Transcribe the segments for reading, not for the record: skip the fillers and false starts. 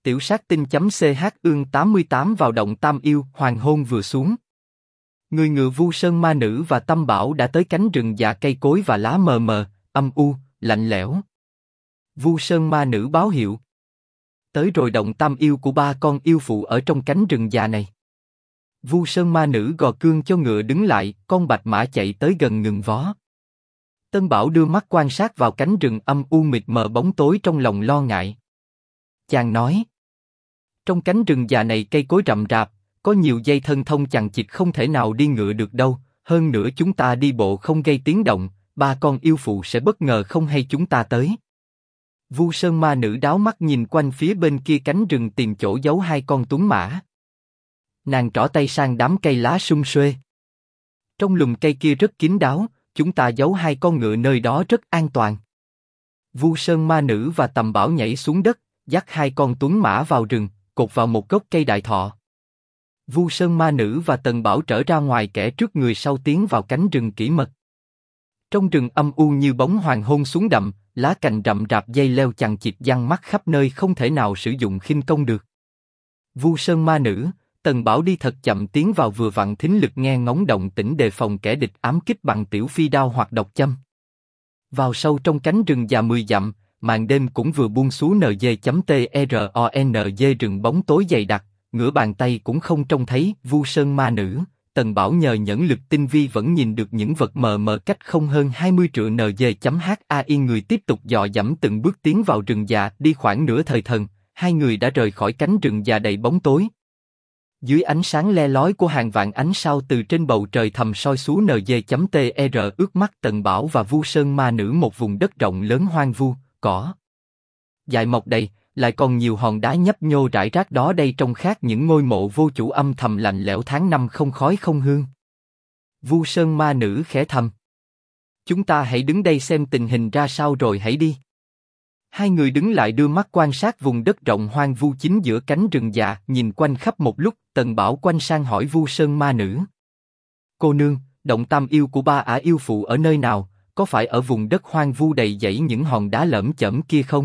Tiểu sát tinh.ch ương 88 vào động Tam Yêu, hoàng hôn vừa xuống. Người ngựa Vu Sơn Ma Nữ và Tâm Bảo đã tới cánh rừng già cây cối và lá mờ mờ, âm u, lạnh lẽo. Vu Sơn Ma Nữ báo hiệu. Tới rồi động Tam Yêu của ba con yêu phụ ở trong cánh rừng già này. Vu Sơn Ma Nữ gò cương cho ngựa đứng lại, con bạch mã chạy tới gần ngừng vó. Tân Bảo đưa mắt quan sát vào cánh rừng âm u mịt mờ bóng tối trong lòng lo ngại. Chàng nói. Trong cánh rừng già này cây cối rậm rạp, có nhiều dây thân thông chằng chịt không thể nào đi ngựa được đâu, hơn nữa chúng ta đi bộ không gây tiếng động, ba con yêu phụ sẽ bất ngờ không hay chúng ta tới. Vu Sơn Ma Nữ đáo mắt nhìn quanh phía bên kia cánh rừng tìm chỗ giấu hai con tuấn mã. Nàng trỏ tay sang đám cây lá sum xuê. Trong lùm cây kia rất kín đáo, chúng ta giấu hai con ngựa nơi đó rất an toàn. Vu Sơn Ma Nữ và Tầm Bảo nhảy xuống đất, dắt hai con tuấn mã vào rừng, cột vào một gốc cây đại thọ. Vu Sơn Ma Nữ và Tần Bảo trở ra ngoài, kẻ trước người sau tiến vào cánh rừng kỹ mật. Trong rừng âm u như bóng hoàng hôn xuống đậm, lá cành rậm rạp dây leo chằng chịt giăng mắt khắp nơi, không thể nào sử dụng khinh công được. Vu Sơn Ma Nữ, Tần Bảo đi thật chậm tiến vào, vừa vặn thính lực nghe ngóng động tĩnh, đề phòng kẻ địch ám kích bằng tiểu phi đao hoặc độc châm. Vào sâu trong cánh rừng già 10 dặm, màn đêm cũng vừa buông xuống, NG.TRONG rừng bóng tối dày đặc, ngửa bàn tay cũng không trông thấy. Vu Sơn Ma Nữ, Tần Bảo nhờ nhẫn lực tinh vi vẫn nhìn được những vật mờ mờ cách không hơn 20 trượng. NG.HAI người tiếp tục dò dẫm từng bước tiến vào rừng già, đi khoảng nửa thời thần, hai người đã rời khỏi cánh rừng già đầy bóng tối. Dưới ánh sáng le lói của hàng vạn ánh sao từ trên bầu trời thầm soi xuống, NG.TR ước mắt Tần Bảo và Vu Sơn Ma Nữ một vùng đất rộng lớn hoang vu, cỏ dại mọc đầy, lại còn nhiều hòn đá nhấp nhô rải rác đó đây, trông khác những ngôi mộ vô chủ âm thầm lạnh lẽo, tháng năm không khói không hương. Vu Sơn Ma Nữ khẽ thầm. Chúng ta hãy đứng đây xem tình hình ra sao rồi hãy đi. Hai người đứng lại đưa mắt quan sát vùng đất rộng hoang vu chính giữa cánh rừng già, nhìn quanh khắp một lúc, Tần Bảo quanh sang hỏi Vu Sơn Ma Nữ. Cô nương, động Tam Yêu của ba ả yêu phụ ở nơi nào, có phải ở vùng đất hoang vu đầy dãy những hòn đá lởm chởm kia không?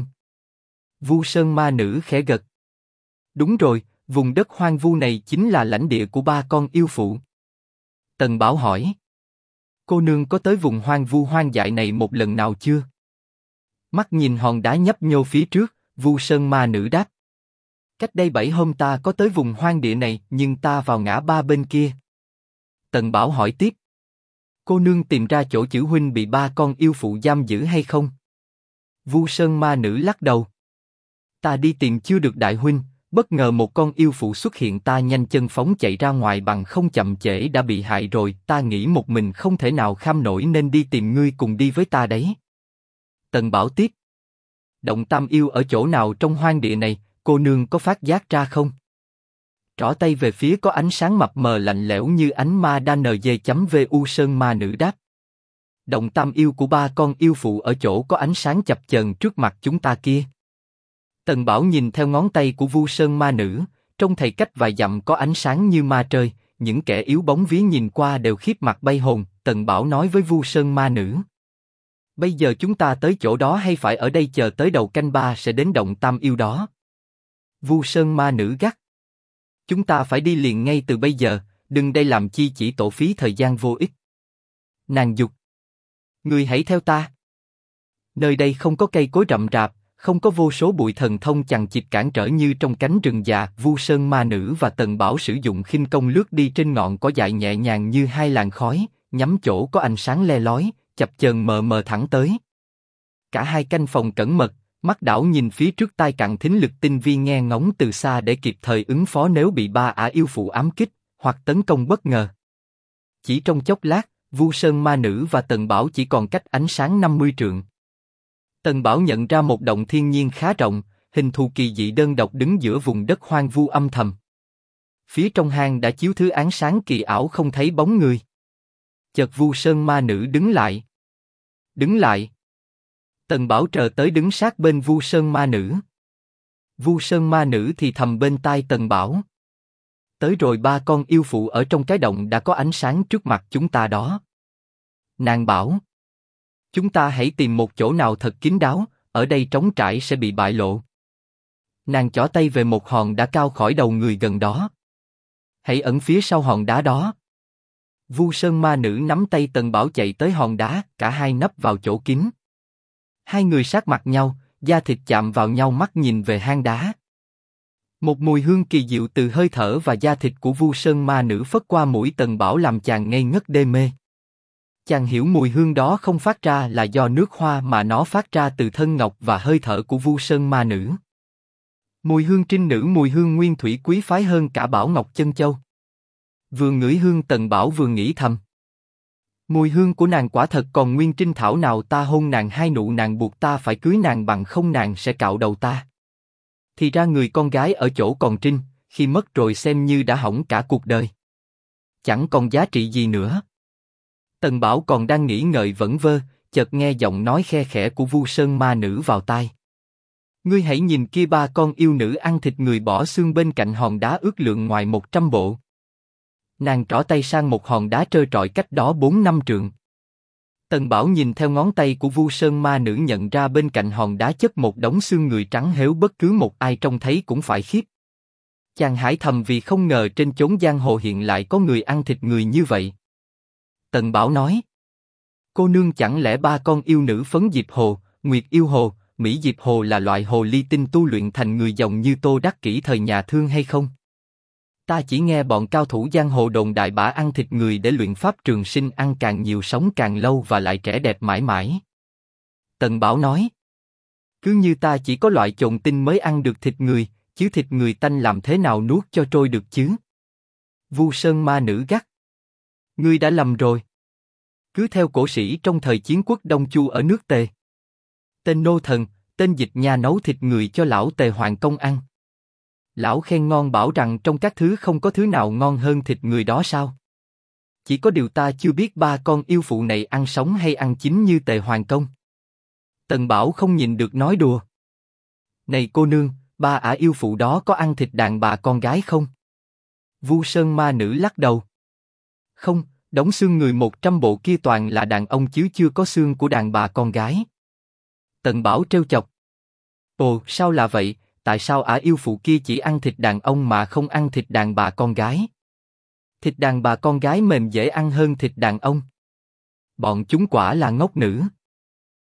Vu Sơn Ma Nữ khẽ gật. Đúng rồi, vùng đất hoang vu này chính là lãnh địa của ba con yêu phụ. Tần Bảo hỏi. Cô nương có tới vùng hoang vu hoang dại này một lần nào chưa? Mắt nhìn hòn đá nhấp nhô phía trước, Vu Sơn Ma Nữ đáp. Cách đây 7 hôm ta có tới vùng hoang địa này, nhưng ta vào ngã ba bên kia. Tần Bảo hỏi tiếp. Cô nương tìm ra chỗ chữ huynh bị ba con yêu phụ giam giữ hay không? Vu Sơn Ma Nữ lắc đầu. Ta đi tìm chưa được đại huynh, bất ngờ một con yêu phụ xuất hiện, ta nhanh chân phóng chạy ra ngoài, bằng không chậm trễ đã bị hại rồi, ta nghĩ một mình không thể nào kham nổi nên đi tìm ngươi cùng đi với ta đấy. Tần Bảo tiếp. Động Tam Yêu ở chỗ nào trong hoang địa này, cô nương có phát giác ra không? Trỏ tay về phía có ánh sáng mập mờ lạnh lẽo như ánh ma đa. NG.VU Sơn Ma Nữ đáp. Động Tam Yêu của ba con yêu phụ ở chỗ có ánh sáng chập chờn trước mặt chúng ta kia. Tần Bảo nhìn theo ngón tay của Vu Sơn Ma Nữ, trong thầy cách vài dặm có ánh sáng như ma trời, những kẻ yếu bóng vía nhìn qua đều khiếp mặt bay hồn. Tần Bảo nói với Vu Sơn Ma Nữ. Bây giờ chúng ta tới chỗ đó hay phải ở đây chờ tới đầu canh 3 sẽ đến động Tam Yêu đó? Vu Sơn Ma Nữ gắt. Chúng ta phải đi liền ngay từ bây giờ, đừng đây làm chi chỉ tổ phí thời gian vô ích. Nàng dục. Ngươi hãy theo ta. Nơi đây không có cây cối rậm rạp, không có vô số bụi thần thông chằng chịt cản trở như trong cánh rừng già. Vu Sơn Ma Nữ và Tần Bảo sử dụng khinh công lướt đi trên ngọn cỏ dại nhẹ nhàng như hai làn khói, nhắm chỗ có ánh sáng le lói, chập chờn mờ mờ thẳng tới. Cả hai canh phòng cẩn mật, mắt đảo nhìn phía trước, tai cặn thính lực tinh vi nghe ngóng từ xa để kịp thời ứng phó nếu bị ba ả yêu phụ ám kích hoặc tấn công bất ngờ. Chỉ trong chốc lát, Vu Sơn Ma Nữ và Tần Bảo chỉ còn cách ánh sáng 50 trượng. Tần Bảo nhận ra một động thiên nhiên khá rộng, hình thù kỳ dị đơn độc đứng giữa vùng đất hoang vu âm thầm. Phía trong hang đã chiếu thứ ánh sáng kỳ ảo không thấy bóng người. Chợt Vu Sơn Ma Nữ đứng lại. Đứng lại. Tần Bảo chờ tới đứng sát bên Vu Sơn Ma Nữ. Vu Sơn Ma Nữ thì thầm bên tai Tần Bảo. Tới rồi, ba con yêu phụ ở trong cái động đã có ánh sáng trước mặt chúng ta đó. Nàng bảo. Chúng ta hãy tìm một chỗ nào thật kín đáo, ở đây trống trải sẽ bị bại lộ. Nàng chỏ tay về một hòn đá cao khỏi đầu người gần đó. Hãy ẩn phía sau hòn đá đó. Vu Sơn ma nữ nắm tay Tần Bảo chạy tới hòn đá, cả hai nấp vào chỗ kín. Hai người sát mặt nhau, da thịt chạm vào nhau, mắt nhìn về hang đá. Một mùi hương kỳ diệu từ hơi thở và da thịt của Vu Sơn ma nữ phất qua mũi Tần Bảo làm chàng ngây ngất đê mê. Chàng hiểu mùi hương đó không phát ra là do nước hoa mà nó phát ra từ thân ngọc và hơi thở của Vu Sơn ma nữ. Mùi hương trinh nữ, mùi hương nguyên thủy quý phái hơn cả bảo ngọc chân châu. Vừa ngửi hương Tần Bảo vừa nghĩ thầm. Mùi hương của nàng quả thật còn nguyên trinh, thảo nào ta hôn nàng hai nụ, nàng buộc ta phải cưới nàng, bằng không nàng sẽ cạo đầu ta. Thì ra người con gái ở chỗ còn trinh, khi mất rồi xem như đã hỏng cả cuộc đời. Chẳng còn giá trị gì nữa. Tần Bảo còn đang nghĩ ngợi vẩn vơ, chợt nghe giọng nói khe khẽ của Vu Sơn ma nữ vào tai. Ngươi hãy nhìn kia, ba con yêu nữ ăn thịt người bỏ xương bên cạnh hòn đá ước lượng ngoài 100 bộ. Nàng trỏ tay sang một hòn đá trơ trọi cách đó 4-5 trượng. Tần Bảo nhìn theo ngón tay của Vu Sơn ma nữ, nhận ra bên cạnh hòn đá chất một đống xương người trắng héo, bất cứ một ai trông thấy cũng phải khiếp. Chàng hãi thầm vì không ngờ trên chốn giang hồ hiện lại có người ăn thịt người như vậy. Tần Bảo nói: Cô nương, chẳng lẽ ba con yêu nữ Phấn Diệp Hồ, Nguyệt Yêu Hồ, Mỹ Diệp Hồ là loại hồ ly tinh tu luyện thành người dòng như Tô Đắc Kỷ thời nhà Thương hay không? Ta chỉ nghe bọn cao thủ giang hồ đồn đại bả ăn thịt người để luyện pháp trường sinh, ăn càng nhiều sống càng lâu và lại trẻ đẹp mãi mãi. Tần Bảo nói: Cứ như ta chỉ có loại chồn tinh mới ăn được thịt người, chứ thịt người tanh làm thế nào nuốt cho trôi được chứ? Vu Sơn ma nữ gắt: Ngươi đã lầm rồi. Cứ theo cổ sĩ trong thời chiến quốc Đông Chu ở nước Tề. Tên nô thần, tên Dịch Nha nấu thịt người cho lão Tề Hoàng công ăn. Lão khen ngon, bảo rằng trong các thứ không có thứ nào ngon hơn thịt người đó sao? Chỉ có điều ta chưa biết ba con yêu phụ này ăn sống hay ăn chín như Tề Hoàng công. Tần Bảo không nhìn được nói đùa: Này cô nương, ba ả yêu phụ đó có ăn thịt đàn bà con gái không? Vu Sơn ma nữ lắc đầu: Không, đống xương người 100 bộ kia toàn là đàn ông chứ chưa có xương của đàn bà con gái. Tần Bảo trêu chọc: Ồ, sao là vậy? Tại sao ả yêu phụ kia chỉ ăn thịt đàn ông mà không ăn thịt đàn bà con gái? Thịt đàn bà con gái mềm dễ ăn hơn thịt đàn ông. Bọn chúng quả là ngốc nữ.